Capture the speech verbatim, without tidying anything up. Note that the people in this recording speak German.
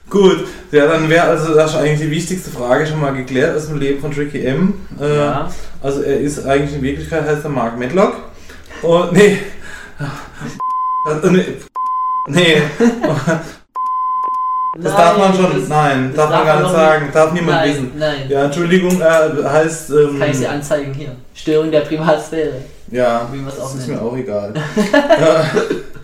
Gut, ja, dann wäre also das eigentlich die wichtigste Frage schon mal geklärt aus dem Leben von Tricky M. Äh, Ja. Also er ist eigentlich in Wirklichkeit heißt er Mark Medlock. Und nee. nee. Nee. Das Nein, darf man schon, das- nein, das darf man darf gar man nicht noch sagen, nicht. darf niemand Nein, wissen. nein. Ja, Entschuldigung, äh, heißt. Ähm, Kann ich sie anzeigen hier? Störung der Privatsphäre, ja, wie man es auch das ist nennt. mir auch egal. äh,